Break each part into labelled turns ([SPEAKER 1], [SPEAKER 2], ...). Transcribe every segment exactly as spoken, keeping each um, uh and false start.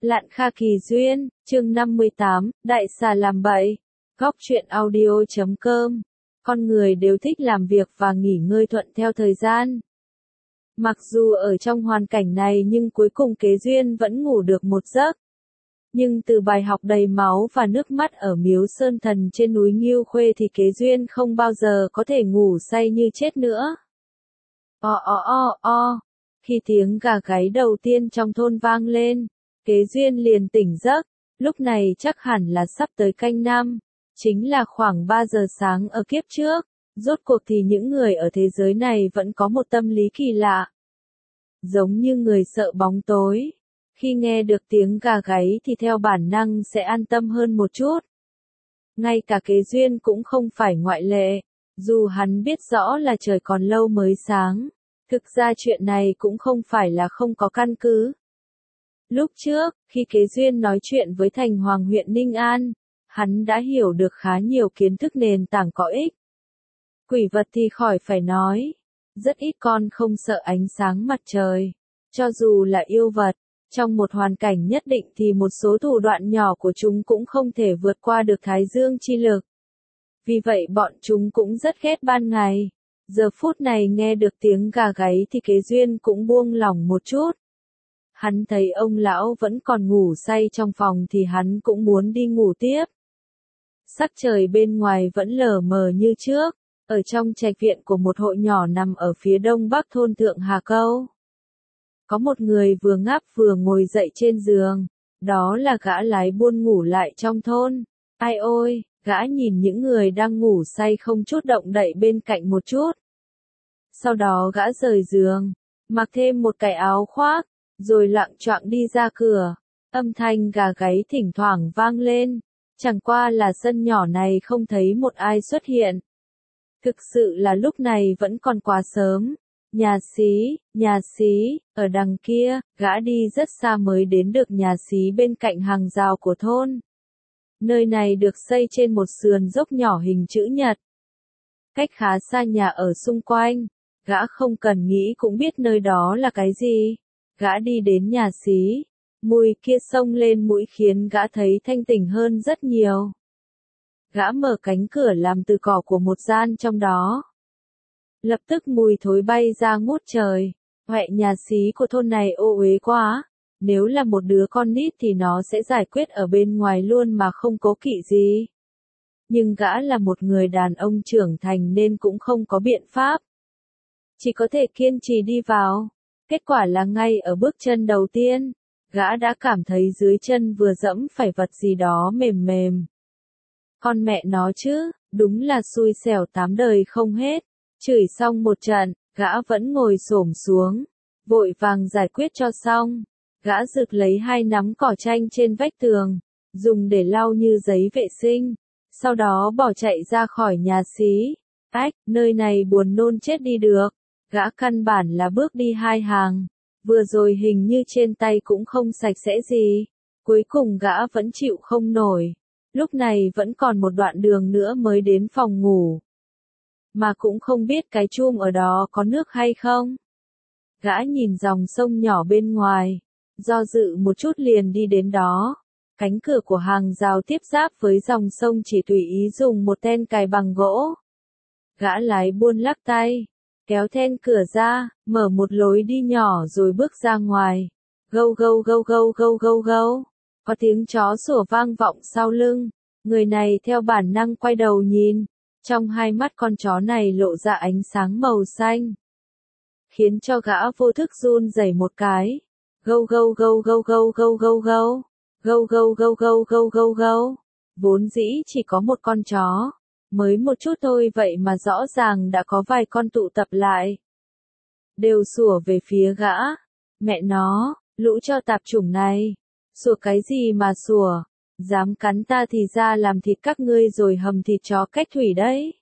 [SPEAKER 1] Lạn Kha Kỳ Duyên, chương năm mươi tám, Đại xà làm bậy. Góc truyện audio chấm com. Con người đều thích làm việc và nghỉ ngơi thuận theo thời gian. Mặc dù ở trong hoàn cảnh này nhưng cuối cùng Kế Duyên vẫn ngủ được một giấc. Nhưng từ bài học đầy máu và nước mắt ở Miếu Sơn Thần trên núi Ngưu Khuê thì Kế Duyên không bao giờ có thể ngủ say như chết nữa. O o o o, khi tiếng gà gáy đầu tiên trong thôn vang lên, Kế Duyên liền tỉnh giấc, lúc này chắc hẳn là sắp tới canh năm, chính là khoảng ba giờ sáng ở kiếp trước, rốt cuộc thì những người ở thế giới này vẫn có một tâm lý kỳ lạ. Giống như người sợ bóng tối, khi nghe được tiếng gà gáy thì theo bản năng sẽ an tâm hơn một chút. Ngay cả Kế Duyên cũng không phải ngoại lệ, dù hắn biết rõ là trời còn lâu mới sáng, thực ra chuyện này cũng không phải là không có căn cứ. Lúc trước, khi Kế Duyên nói chuyện với Thành Hoàng huyện Ninh An, hắn đã hiểu được khá nhiều kiến thức nền tảng có ích. Quỷ vật thì khỏi phải nói, rất ít con không sợ ánh sáng mặt trời. Cho dù là yêu vật, trong một hoàn cảnh nhất định thì một số thủ đoạn nhỏ của chúng cũng không thể vượt qua được thái dương chi lực. Vì vậy bọn chúng cũng rất ghét ban ngày. Giờ phút này nghe được tiếng gà gáy thì Kế Duyên cũng buông lỏng một chút. Hắn thấy ông lão vẫn còn ngủ say trong phòng thì hắn cũng muốn đi ngủ tiếp. Sắc trời bên ngoài vẫn lờ mờ như trước, ở trong trạch viện của một hộ nhỏ nằm ở phía đông bắc thôn Thượng Hà Câu. Có một người vừa ngáp vừa ngồi dậy trên giường, đó là gã lái buôn ngủ lại trong thôn. Ai ôi, gã nhìn những người đang ngủ say không chút động đậy bên cạnh một chút. Sau đó gã rời giường, mặc thêm một cái áo khoác, rồi lạng choạng đi ra cửa. Âm thanh gà gáy thỉnh thoảng vang lên, chẳng qua là sân nhỏ này không thấy một ai xuất hiện. Thực sự là lúc này vẫn còn quá sớm. Nhà xí, nhà xí, ở đằng kia, gã đi rất xa mới đến được nhà xí bên cạnh hàng rào của thôn. Nơi này được xây trên một sườn dốc nhỏ hình chữ nhật. Cách khá xa nhà ở xung quanh, gã không cần nghĩ cũng biết nơi đó là cái gì. Gã đi đến nhà xí, mùi kia xông lên mũi khiến gã thấy thanh tỉnh hơn rất nhiều. Gã mở cánh cửa làm từ cỏ của một gian trong đó. Lập tức mùi thối bay ra ngút trời. Huệ, nhà xí của thôn này ô uế quá. Nếu là một đứa con nít thì nó sẽ giải quyết ở bên ngoài luôn mà không cố kỵ gì. Nhưng gã là một người đàn ông trưởng thành nên cũng không có biện pháp. Chỉ có thể kiên trì đi vào. Kết quả là ngay ở bước chân đầu tiên, gã đã cảm thấy dưới chân vừa dẫm phải vật gì đó mềm mềm. Con mẹ nó chứ, đúng là xui xẻo tám đời không hết. Chửi xong một trận, gã vẫn ngồi xổm xuống, vội vàng giải quyết cho xong. Gã rực lấy hai nắm cỏ tranh trên vách tường, dùng để lau như giấy vệ sinh, sau đó bỏ chạy ra khỏi nhà xí. Ách, nơi này buồn nôn chết đi được. Gã căn bản là bước đi hai hàng, vừa rồi hình như trên tay cũng không sạch sẽ gì. Cuối cùng gã vẫn chịu không nổi. Lúc này vẫn còn một đoạn đường nữa mới đến phòng ngủ. Mà cũng không biết cái chum ở đó có nước hay không. Gã nhìn dòng sông nhỏ bên ngoài, do dự một chút liền đi đến đó. Cánh cửa của hàng rào tiếp giáp với dòng sông chỉ tùy ý dùng một then cài bằng gỗ. Gã lái buôn lắc tay, kéo then cửa ra, mở một lối đi nhỏ rồi bước ra ngoài. Gâu gâu gâu gâu gâu gâu gâu. Có tiếng chó sủa vang vọng sau lưng. Người này theo bản năng quay đầu nhìn. Trong hai mắt con chó này lộ ra ánh sáng màu xanh, khiến cho gã vô thức run rẩy một cái. Gâu gâu gâu gâu gâu gâu gâu gâu. Gâu gâu gâu gâu gâu gâu gâu. Vốn dĩ chỉ có một con chó, mới một chút thôi vậy mà rõ ràng đã có vài con tụ tập lại. Đều sủa về phía gã. Mẹ nó, lũ cho tạp chủng này. Sủa cái gì mà sủa? Dám cắn ta thì ra làm thịt các ngươi rồi hầm thịt chó cách thủy đấy.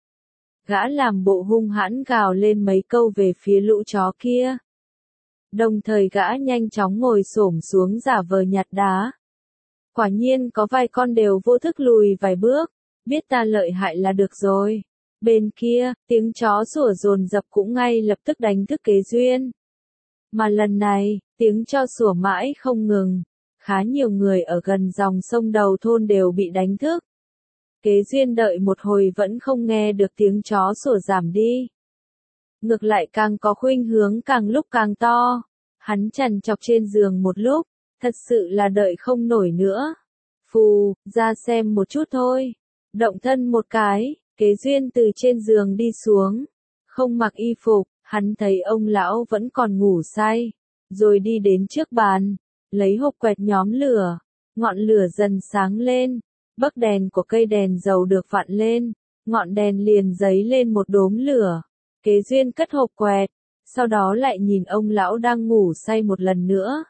[SPEAKER 1] Gã làm bộ hung hãn gào lên mấy câu về phía lũ chó kia. Đồng thời gã nhanh chóng ngồi xổm xuống giả vờ nhặt đá. Quả nhiên có vài con đều vô thức lùi vài bước, biết ta lợi hại là được rồi. Bên kia, tiếng chó sủa dồn dập cũng ngay lập tức đánh thức Kế Duyên. Mà lần này, tiếng cho sủa mãi không ngừng. khá nhiều người ở gần dòng sông đầu thôn đều bị đánh thức. Kế Duyên đợi một hồi vẫn không nghe được tiếng chó sủa giảm đi. Ngược lại càng có khuynh hướng càng lúc càng to. Hắn trằn trọc trên giường một lúc, thật sự là đợi không nổi nữa. Phù, ra xem một chút thôi. Động thân một cái, Kế Duyên từ trên giường đi xuống. Không mặc y phục, hắn thấy ông lão vẫn còn ngủ say. Rồi đi đến trước bàn, lấy hộp quẹt nhóm lửa. Ngọn lửa dần sáng lên. Bấc đèn của cây đèn dầu được vặn lên. Ngọn đèn liền dấy lên một đốm lửa. Kế Duyên cất hộp quẹt. Sau đó lại nhìn ông lão đang ngủ say một lần nữa.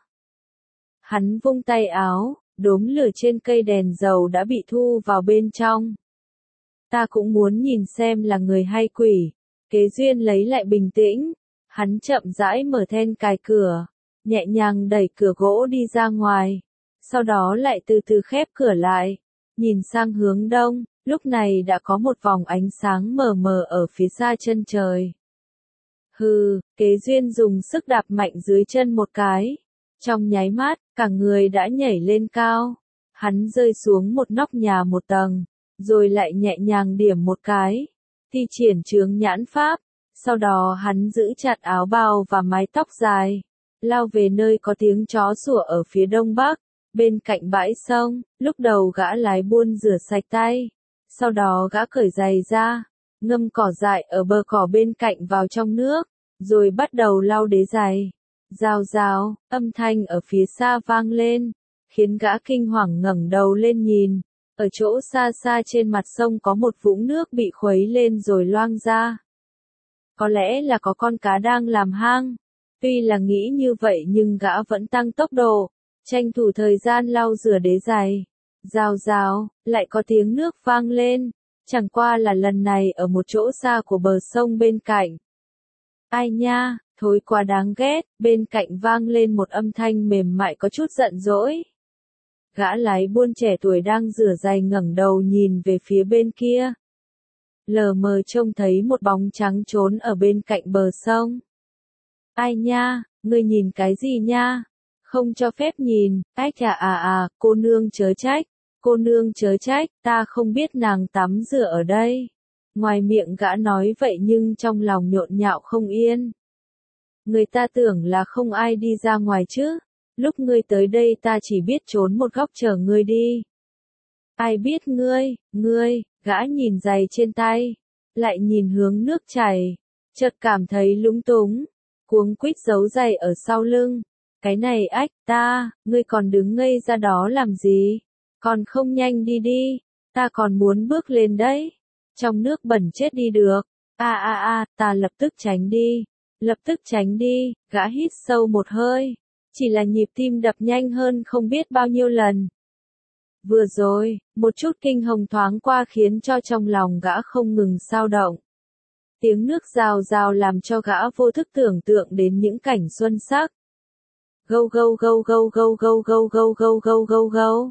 [SPEAKER 1] Hắn vung tay áo, đốm lửa trên cây đèn dầu đã bị thu vào bên trong. Ta cũng muốn nhìn xem là người hay quỷ. Kế Duyên lấy lại bình tĩnh. Hắn chậm rãi mở then cài cửa, nhẹ nhàng đẩy cửa gỗ đi ra ngoài. Sau đó lại từ từ khép cửa lại, nhìn sang hướng đông, lúc này đã có một vòng ánh sáng mờ mờ ở phía xa chân trời. Hừ, Kế Duyên dùng sức đạp mạnh dưới chân một cái. Trong nháy mắt, cả người đã nhảy lên cao. Hắn rơi xuống một nóc nhà một tầng, rồi lại nhẹ nhàng điểm một cái. Thi triển chướng nhãn pháp. Sau đó hắn giữ chặt áo bào và mái tóc dài, lao về nơi có tiếng chó sủa ở phía đông bắc, bên cạnh bãi sông. Lúc đầu gã lái buôn rửa sạch tay. Sau đó gã cởi giày ra, ngâm cỏ dại ở bờ cỏ bên cạnh vào trong nước, rồi bắt đầu lau đế giày. Rào rào, âm thanh ở phía xa vang lên, khiến gã kinh hoàng ngẩng đầu lên nhìn. Ở chỗ xa xa trên mặt sông có một vũng nước bị khuấy lên rồi loang ra. Có lẽ là có con cá đang làm hang. Tuy là nghĩ như vậy nhưng gã vẫn tăng tốc độ, tranh thủ thời gian lau rửa đế giày. Rào rào, lại có tiếng nước vang lên, chẳng qua là lần này ở một chỗ xa của bờ sông bên cạnh. Ai nha, thối quá đáng ghét, bên cạnh vang lên một âm thanh mềm mại có chút giận dỗi. Gã lái buôn trẻ tuổi đang rửa giày ngẩng đầu nhìn về phía bên kia. Lờ mờ trông thấy một bóng trắng trốn ở bên cạnh bờ sông. Ai nha, ngươi nhìn cái gì nha? Không cho phép nhìn, ách à à à, cô nương chớ trách, cô nương chớ trách, ta không biết nàng tắm rửa ở đây. Ngoài miệng gã nói vậy nhưng trong lòng nhộn nhạo không yên. Người ta tưởng là không ai đi ra ngoài chứ. Lúc ngươi tới đây ta chỉ biết trốn một góc chờ ngươi đi. Ai biết ngươi, ngươi, gã nhìn giày trên tay, lại nhìn hướng nước chảy, chợt cảm thấy lúng túng, cuống quýt giấu giày ở sau lưng. Cái này ách, ta, ngươi còn đứng ngây ra đó làm gì? Còn không nhanh đi đi, ta còn muốn bước lên đấy. Trong nước bẩn chết đi được. A a a, ta lập tức tránh đi, lập tức tránh đi. Gã hít sâu một hơi, chỉ là nhịp tim đập nhanh hơn không biết bao nhiêu lần. Vừa rồi, một chút kinh hồng thoáng qua khiến cho trong lòng gã không ngừng xao động. Tiếng nước rào rào làm cho gã vô thức tưởng tượng đến những cảnh xuân sắc. Gâu gâu gâu gâu gâu gâu gâu gâu gâu gâu gâu gâu.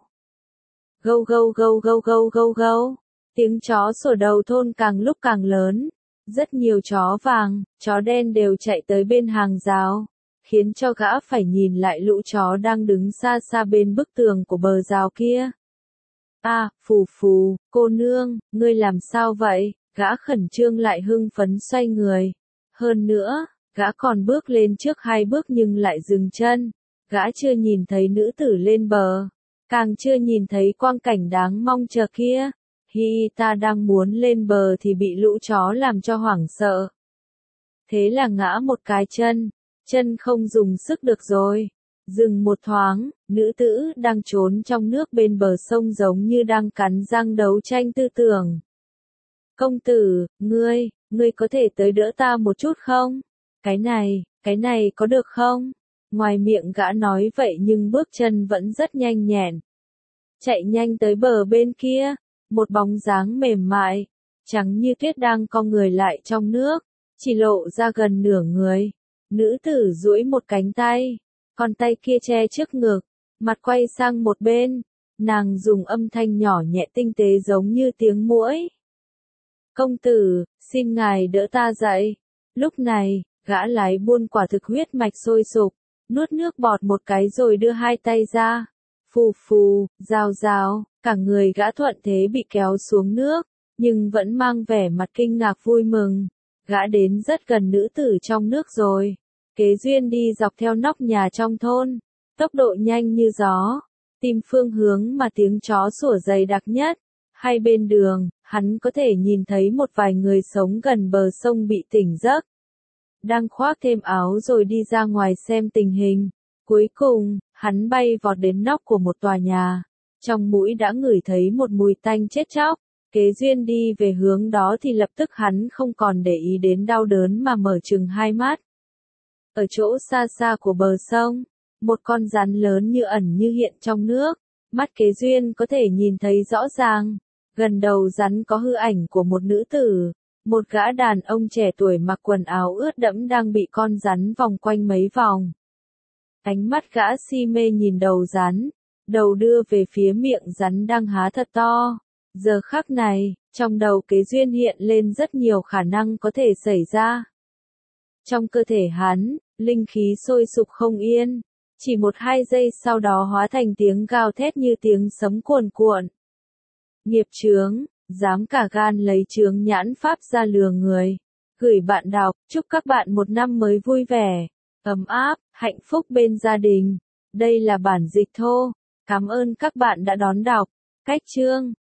[SPEAKER 1] Gâu gâu gâu gâu gâu gâu gâu. Tiếng chó sủa đầu thôn càng lúc càng lớn. Rất nhiều chó vàng, chó đen đều chạy tới bên hàng rào, khiến cho gã phải nhìn lại lũ chó đang đứng xa xa bên bức tường của bờ rào kia. À, phù phù, cô nương, ngươi làm sao vậy? Gã khẩn trương lại hưng phấn xoay người. Hơn nữa, gã còn bước lên trước hai bước nhưng lại dừng chân. Gã chưa nhìn thấy nữ tử lên bờ, càng chưa nhìn thấy quang cảnh đáng mong chờ kia. Hi, ta đang muốn lên bờ thì bị lũ chó làm cho hoảng sợ. Thế là ngã một cái chân, chân không dùng sức được rồi. Dừng một thoáng, nữ tử đang trốn trong nước bên bờ sông giống như đang cắn răng đấu tranh tư tưởng. Công tử, ngươi, ngươi có thể tới đỡ ta một chút không? Cái này, cái này có được không? Ngoài miệng gã nói vậy nhưng bước chân vẫn rất nhanh nhẹn. Chạy nhanh tới bờ bên kia, một bóng dáng mềm mại, trắng như tuyết đang cong người lại trong nước, chỉ lộ ra gần nửa người. Nữ tử duỗi một cánh tay, còn tay kia che trước ngực, mặt quay sang một bên, nàng dùng âm thanh nhỏ nhẹ tinh tế giống như tiếng muỗi. Công tử, xin ngài đỡ ta dậy. Lúc này, gã lái buôn quả thực huyết mạch sôi sục, nuốt nước bọt một cái rồi đưa hai tay ra, Phù phù, rào rào, cả người gã thuận thế bị kéo xuống nước, nhưng vẫn mang vẻ mặt kinh ngạc vui mừng. Gã đến rất gần nữ tử trong nước rồi. Kế Duyên đi dọc theo nóc nhà trong thôn, tốc độ nhanh như gió, tìm phương hướng mà tiếng chó sủa dày đặc nhất. Hai bên đường, hắn có thể nhìn thấy một vài người sống gần bờ sông bị tỉnh giấc, đang khoác thêm áo rồi đi ra ngoài xem tình hình. Cuối cùng, hắn bay vọt đến nóc của một tòa nhà. Trong mũi đã ngửi thấy một mùi tanh chết chóc. Kế Duyên đi về hướng đó thì lập tức hắn không còn để ý đến đau đớn mà mở trừng hai mắt. Ở chỗ xa xa của bờ sông, một con rắn lớn như ẩn như hiện trong nước. Mắt Kế Duyên có thể nhìn thấy rõ ràng. Gần đầu rắn có hư ảnh của một nữ tử. Một gã đàn ông trẻ tuổi mặc quần áo ướt đẫm đang bị con rắn vòng quanh mấy vòng. Ánh mắt gã si mê nhìn đầu rắn, đầu đưa về phía miệng rắn đang há thật to. Giờ khắc này, trong đầu Kế Duyên hiện lên rất nhiều khả năng có thể xảy ra. Trong cơ thể hắn, linh khí sôi sục không yên, chỉ một hai giây sau đó hóa thành tiếng gào thét như tiếng sấm cuồn cuộn. Nghiệp chướng, dám cả gan lấy chướng nhãn pháp ra lừa người. Gửi bạn đọc, chúc các bạn một năm mới vui vẻ, ấm áp, hạnh phúc bên gia đình. Đây là bản dịch thô. Cảm ơn các bạn đã đón đọc. Cách chương